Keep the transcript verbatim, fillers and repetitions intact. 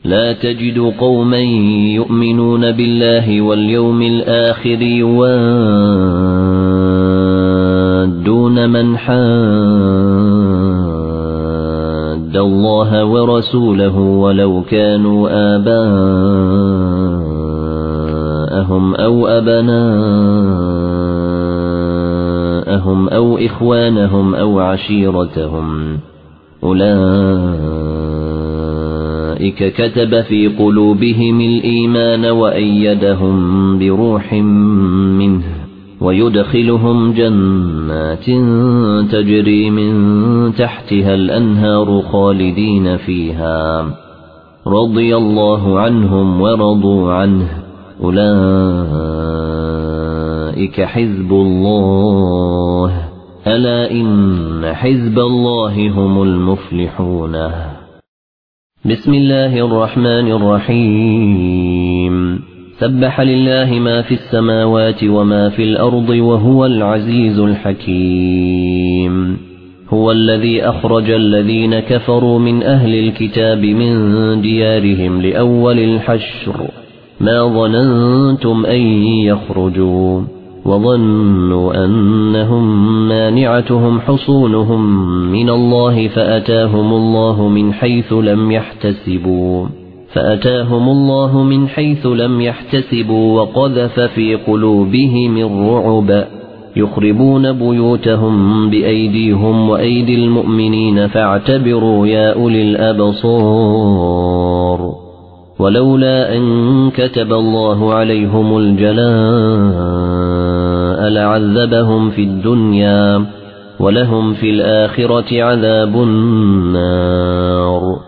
لا تجد قوما يؤمنون بالله واليوم الآخر يوادون من حاد الله ورسوله ولو كانوا آباءهم أو أبناءهم أو إخوانهم أو عشيرتهم أولئك كتب في قلوبهم الإيمان وأيدهم بروح منه ويدخلهم جنات تجري من تحتها الأنهار خالدين فيها رضي الله عنهم ورضوا عنه أولئك حزب الله ألا إن حزب الله هم المفلحون. بسم الله الرحمن الرحيم. سبح لله ما في السماوات وما في الأرض وهو العزيز الحكيم. هو الذي أخرج الذين كفروا من أهل الكتاب من ديارهم لأول الحشر ما ظننتم أن يخرجوا وظنوا أنهم مانعتهم حصونهم من الله فأتاهم الله من حيث لم يحتسبوا فأتاهم الله من حيث لم يحتسبوا وقذف في قلوبهم الرعب يخربون بيوتهم بأيديهم وأيدي المؤمنين فاعتبروا يا أولي الأبصار. ولولا أن كتب الله عليهم الجلاء لعذبهم في الدنيا ولهم في الآخرة عذاب النار.